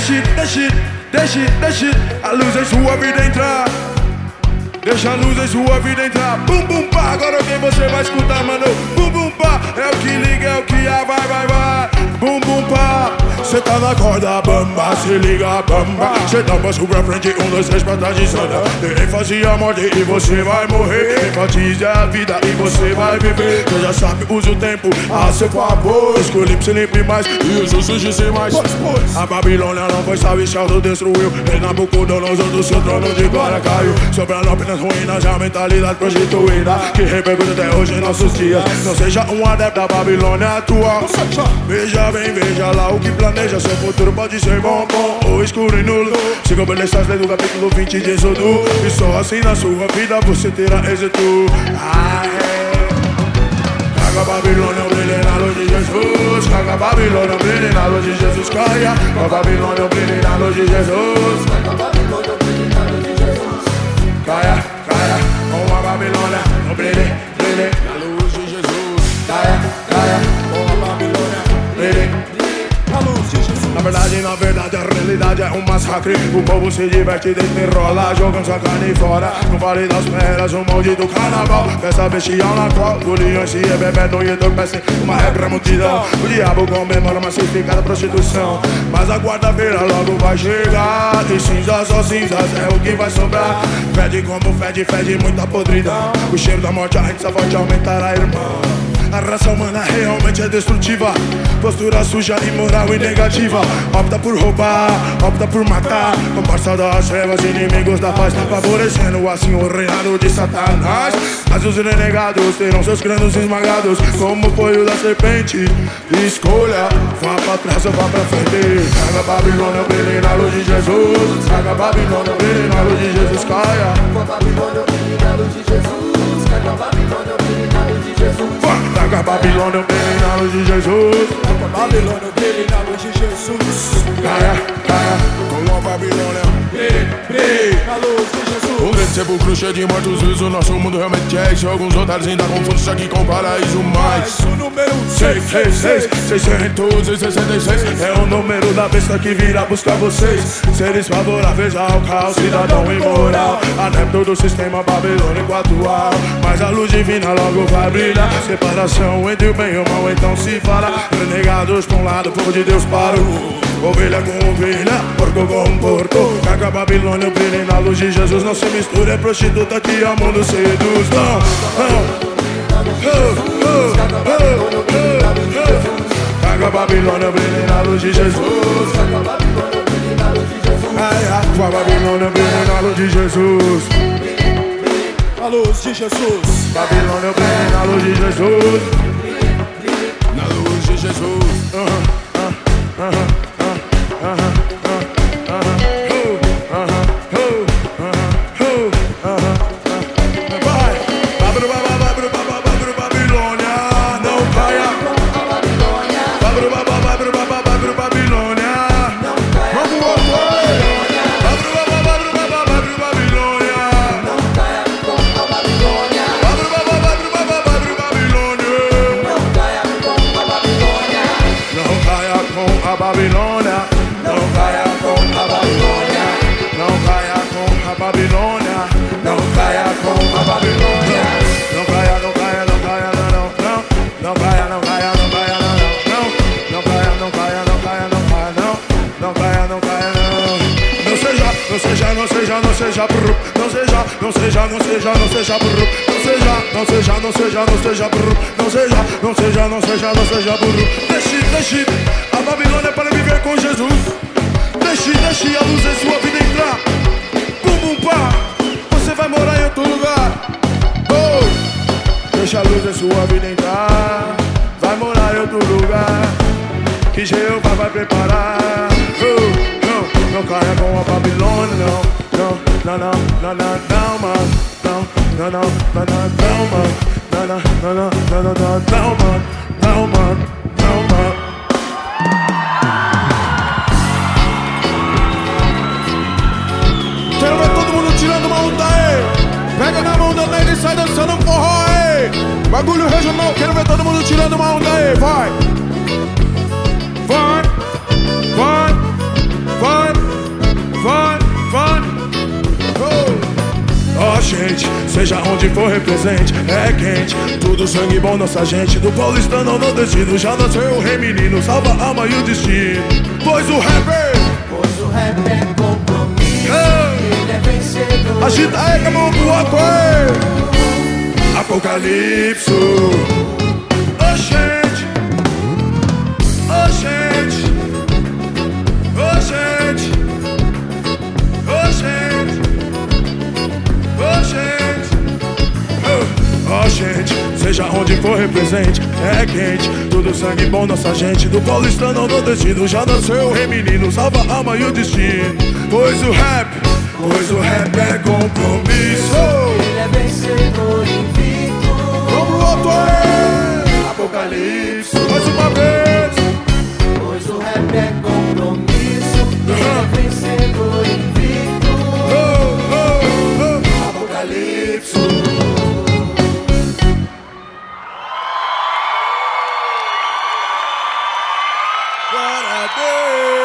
Deixe a luz em sua vida entrar. Deixa a luz em sua vida entrar. Bum bum pá, agora quem você vai escutar, mano? Bum bum pá, é o que liga, é o que vai. Bum bum pá, cê tá na corda bamba, se liga bamba. Cê dá um passo pra frente, 1, 2, 3 pra trás de sanda. Ênfase a morte e você vai morrer. Enfatize a vida e você vai viver. Cê já sabe, use o tempo a seu favor. Escolhi pra se limpe mais e os usos de mais. A Babilônia não foi salva e Sheldon destruiu. E Nabucodonosor do seu trono de glória caiu. Sobrando apenas ruínas, a mentalidade prostituída que repercute até hoje em nossos dias. Não seja um adepto da Babilônia atual. Veja bem, veja lá o que planeja. Seu futuro pode ser bom ou escuro e nulo. Siga obedecendo as leis do capítulo 20 de Êxodo. E só assim na sua vida você terá êxito. Caga a Babilônia, brilhe na luz de Jesus. Caga a Babilônia, brilhe na luz de Jesus. Caia, caga a Babilônia, brilhe na luz de Jesus. Caga a Babilônia, brilhe na luz de Jesus. Caia, com a Babilônia, brilhe na luz de Jesus. Caia, com a Babilônia, brilhe na luz de Jesus. Na verdade, a realidade é um massacre. O povo se diverte, desenrola, jogando sua carne fora. No vale das feras, o maldito carnaval. Peça bestial na qual o leão se é bebendo e entorpece uma regra multidão. O diabo comemora uma massificada prostituição. Mas a quarta-feira logo vai chegar. E cinzas, só cinzas é o que vai sobrar. Fede como fede muita podridão. O cheiro da morte, a gente só pode aumentar, irmão. A raça humana realmente é destrutiva. Postura suja, imoral e negativa. Opta por roubar, opta por matar. Comparsa das trevas, inimigos da paz. Favorecendo assim o reinado de Satanás. Mas os renegados terão seus crânios esmagados, como foi o da serpente. Escolha, vá pra trás ou vá pra frente. Caga a Babilônia, brilhe na luz de Jesus. Caga a Babilônia, brilhe na luz de Jesus. Caia, com a Babilônia, brilhe na luz de Jesus. Caga a Babilônia, brilhe na luz de Jesus. Caga a Babilônia, brilhe na luz de Jesus. Caga a Babilônia, brilhe na luz de Jesus. Caia, com a Babilônia, brilhe na luz de Jesus. Um grande sepulcro cheio de mortos vivos, o nosso mundo realmente é isso. Alguns otários ainda confundem isso aqui com o paraíso, mas o número 666, 666 é o número da besta que virá buscar vocês. Seres favoráveis ao caos, cidadão imoral, adepto do sistema babilônico atual. Mas a luz divina logo vai brilhar. Separação entre o bem e o mal então se fala. Renegados pra um lado, povo de Deus para o ovelha com ovelha, porco com porco. Caga a Babilônia, brilhe na luz de Jesus. Não se mistura, é prostituta que ao mundo seduz. Caga a Babilônia, brilhe na luz de Jesus. Caga a Babilônia, brilhe na luz de Jesus. A Babilônia, brilhe na luz de Jesus. A luz de Jesus. Babilônia, brilhe na luz de Jesus. Na luz de Jesus. Não seja burro. Deixe a Babilônia para viver com Jesus. Deixe a luz em sua vida entrar. Bum bum pá, você vai morar em outro lugar. Deixa a luz em sua vida entrar. Vai morar em outro lugar que Jeová vai preparar. Não caia com a Babilônia, não, mano. Não, mano. Quero ver todo mundo tirando uma onda aí. Pega na mão da nega e sai dançando um forró aí. Bagulho regional, quero ver todo mundo tirando uma onda aí. Vai. gente, seja onde for represente, é quente, tudo sangue bom nossa gente. Do paulistano ao nordestino já nasceu o rei menino, salva a alma e o destino. Pois o rap é compromisso, ele é vencedor. Agita aí, mão pro outro, Apocalipso. Oh gente, oh gente, oh gente, oh gente, oh gente, oh gente, seja onde for represente, é quente, tudo sangue bom nossa gente. Do paulistano ao nordestino já nasceu o rei menino, salva a alma e o destino. Pois o rap é compromisso, ele é vencedor invicto. Vamos pro outro aí, Apocalipse, mais uma vez. Pois o rap é compromisso, ele é vencedor invicto. Apocalipse. Glória a Deus.